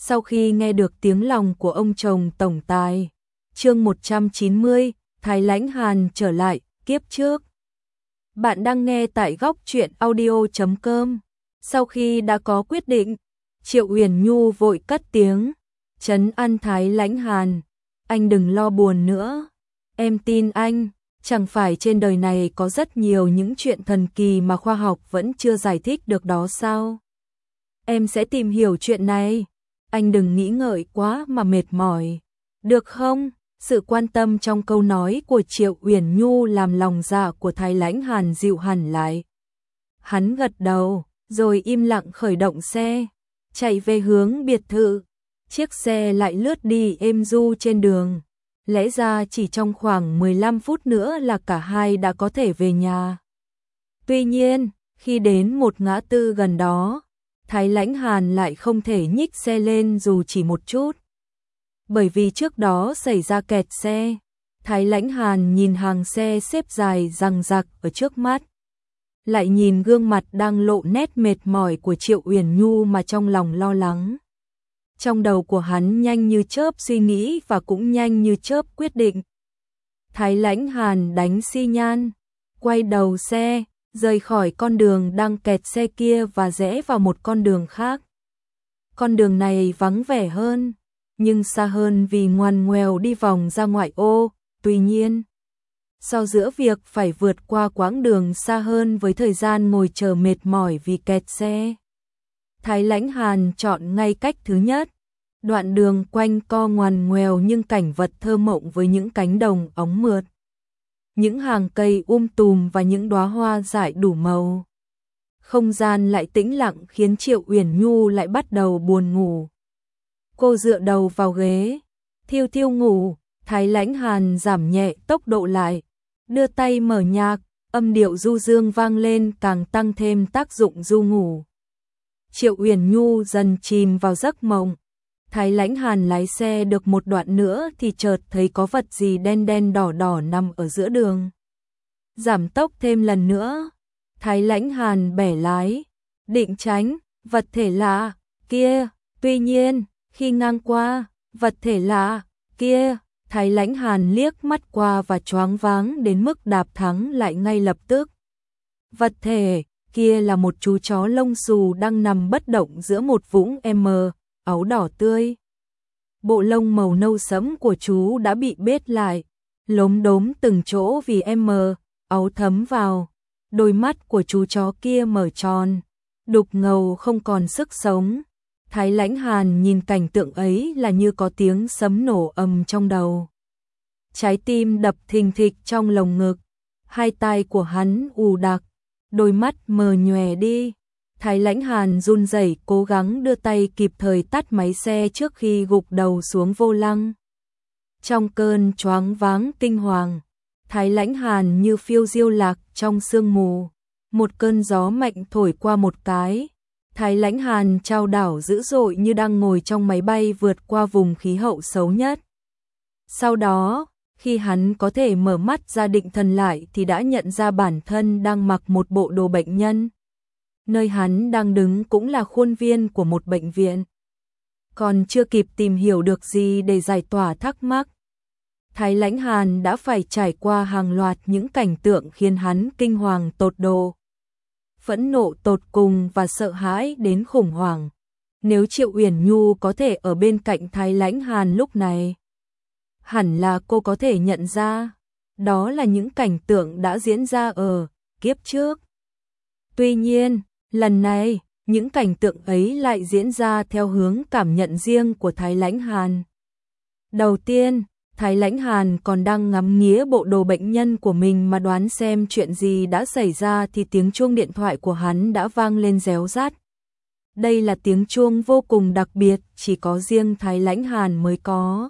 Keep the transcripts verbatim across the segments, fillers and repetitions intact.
sau khi nghe được tiếng lòng của ông chồng tổng tài. Chương một trăm chín mươi, Thái Lãnh Hàn trở lại, kiếp trước. Bạn đang nghe tại góc truyện audio chấm com. Sau khi đã có quyết định, Triệu Uyển Nhu vội cất tiếng, trấn an Thái Lãnh Hàn, anh đừng lo buồn nữa. Em tin anh, chẳng phải trên đời này có rất nhiều những chuyện thần kỳ mà khoa học vẫn chưa giải thích được đó sao? Em sẽ tìm hiểu chuyện này, anh đừng nghĩ ngợi quá mà mệt mỏi, được không? Sự quan tâm trong câu nói của Triệu Uyển Nhu làm lòng dạ của Thái Lãnh Hàn dịu hẳn lại. Hắn gật đầu, rồi im lặng khởi động xe, chạy về hướng biệt thự. Chiếc xe lại lướt đi êm du trên đường. Lẽ ra chỉ trong khoảng mười lăm phút nữa là cả hai đã có thể về nhà. Tuy nhiên, khi đến một ngã tư gần đó, Thái Lãnh Hàn lại không thể nhích xe lên dù chỉ một chút. Bởi vì trước đó xảy ra kẹt xe, Thái Lãnh Hàn nhìn hàng xe xếp dài dằng dặc ở trước mắt. Lại nhìn gương mặt đang lộ nét mệt mỏi của Triệu Uyển Nhu mà trong lòng lo lắng. Trong đầu của hắn nhanh như chớp suy nghĩ và cũng nhanh như chớp quyết định. Thái Lãnh Hàn đánh xi nhan, quay đầu xe, rời khỏi con đường đang kẹt xe kia và rẽ vào một con đường khác. Con đường này vắng vẻ hơn, nhưng xa hơn vì ngoằn ngoèo đi vòng ra ngoại ô. Tuy nhiên, so giữa việc phải vượt qua quãng đường xa hơn với thời gian ngồi chờ mệt mỏi vì kẹt xe, Thái Lãnh Hàn chọn ngay cách thứ nhất. Đoạn đường quanh co ngoằn ngoèo nhưng cảnh vật thơ mộng với những cánh đồng óng mượt, những hàng cây um tùm và những đóa hoa dại đủ màu. Không gian lại tĩnh lặng khiến Triệu Uyển Nhu lại bắt đầu buồn ngủ. Cô dựa đầu vào ghế, thiêu thiêu ngủ. Thái Lãnh Hàn giảm nhẹ tốc độ lại, đưa tay mở nhạc, âm điệu du dương vang lên càng tăng thêm tác dụng du ngủ. Triệu Uyển Nhu dần chìm vào giấc mộng. Thái Lãnh Hàn lái xe được một đoạn nữa thì chợt thấy có vật gì đen đen đỏ đỏ nằm ở giữa đường. Giảm tốc thêm lần nữa, Thái Lãnh Hàn bẻ lái, định tránh vật thể lạ kia. Tuy nhiên, khi ngang qua vật thể lạ kia, Thái Lãnh Hàn liếc mắt qua và choáng váng đến mức đạp thắng lại ngay lập tức. Vật thể kia là một chú chó lông xù đang nằm bất động giữa một vũng M, áo đỏ tươi. Bộ lông màu nâu sẫm của chú đã bị bết lại, lốm đốm từng chỗ vì M, áo thấm vào. Đôi mắt của chú chó kia mở tròn, đục ngầu không còn sức sống. Thái Lãnh Hàn nhìn cảnh tượng ấy là như có tiếng sấm nổ ầm trong đầu. Trái tim đập thình thịch trong lồng ngực, hai tai của hắn ù đặc, đôi mắt mờ nhòe đi. Thái Lãnh Hàn run rẩy cố gắng đưa tay kịp thời tắt máy xe trước khi gục đầu xuống vô lăng. Trong cơn choáng váng kinh hoàng, Thái Lãnh Hàn như phiêu diêu lạc trong sương mù. Một cơn gió mạnh thổi qua một cái, Thái Lãnh Hàn chao đảo dữ dội như đang ngồi trong máy bay vượt qua vùng khí hậu xấu nhất. Sau đó, khi hắn có thể mở mắt ra định thần lại thì đã nhận ra bản thân đang mặc một bộ đồ bệnh nhân. Nơi hắn đang đứng cũng là khuôn viên của một bệnh viện. Còn chưa kịp tìm hiểu được gì để giải tỏa thắc mắc, Thái Lãnh Hàn đã phải trải qua hàng loạt những cảnh tượng khiến hắn kinh hoàng tột độ. Phẫn nộ tột cùng và sợ hãi đến khủng hoảng. Nếu Triệu Uyển Nhu có thể ở bên cạnh Thái Lãnh Hàn lúc này, hẳn là cô có thể nhận ra, đó là những cảnh tượng đã diễn ra ở kiếp trước. Tuy nhiên, lần này, những cảnh tượng ấy lại diễn ra theo hướng cảm nhận riêng của Thái Lãnh Hàn. Đầu tiên, Thái Lãnh Hàn còn đang ngắm nghía bộ đồ bệnh nhân của mình mà đoán xem chuyện gì đã xảy ra thì tiếng chuông điện thoại của hắn đã vang lên réo rát. Đây là tiếng chuông vô cùng đặc biệt, chỉ có riêng Thái Lãnh Hàn mới có.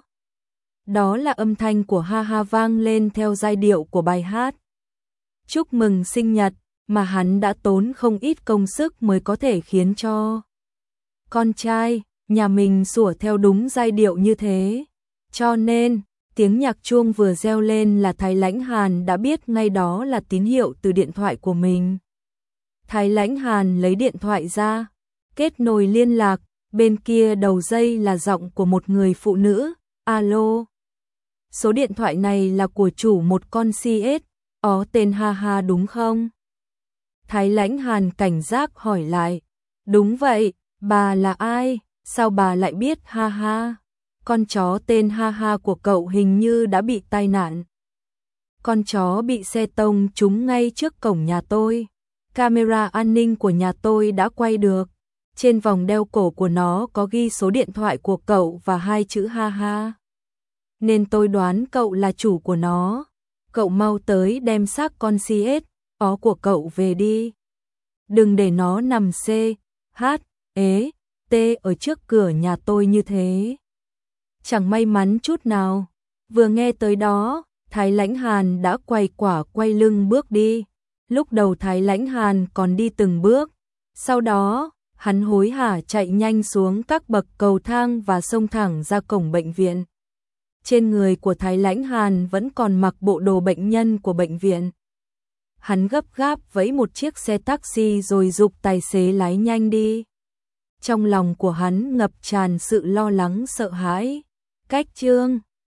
Đó là âm thanh của Ha Ha vang lên theo giai điệu của bài hát chúc mừng sinh nhật mà hắn đã tốn không ít công sức mới có thể khiến cho con trai nhà mình sủa theo đúng giai điệu như thế. Cho nên, tiếng nhạc chuông vừa reo lên là Thái Lãnh Hàn đã biết ngay đó là tín hiệu từ điện thoại của mình. Thái Lãnh Hàn lấy điện thoại ra, kết nối liên lạc, Bên kia đầu dây là giọng của một người phụ nữ. Alo. Số điện thoại này là của chủ một con xê ét, ó tên Ha Ha đúng không? Thái Lãnh Hàn cảnh giác hỏi lại. Đúng vậy, bà là ai? Sao bà lại biết Ha Ha? Con chó tên Ha Ha của cậu hình như đã bị tai nạn. Con chó bị xe tông trúng ngay trước cổng nhà tôi. Camera an ninh của nhà tôi đã quay được. Trên vòng đeo cổ của nó có ghi số điện thoại của cậu và hai chữ Ha Ha. Nên tôi đoán cậu là chủ của nó. Cậu mau tới đem xác con xê ét ó của cậu về đi. Đừng để nó nằm C, H, ế, T ở trước cửa nhà tôi như thế. Chẳng may mắn chút nào. Vừa nghe tới đó, Thái Lãnh Hàn đã quay quả quay lưng bước đi. Lúc đầu Thái Lãnh Hàn còn đi từng bước. Sau đó, hắn hối hả chạy nhanh xuống các bậc cầu thang và xông thẳng ra cổng bệnh viện. Trên người của Thái Lãnh Hàn vẫn còn mặc bộ đồ bệnh nhân của bệnh viện. Hắn gấp gáp vẫy một chiếc xe taxi rồi giục tài xế lái nhanh đi. Trong lòng của hắn ngập tràn sự lo lắng sợ hãi. Cách chương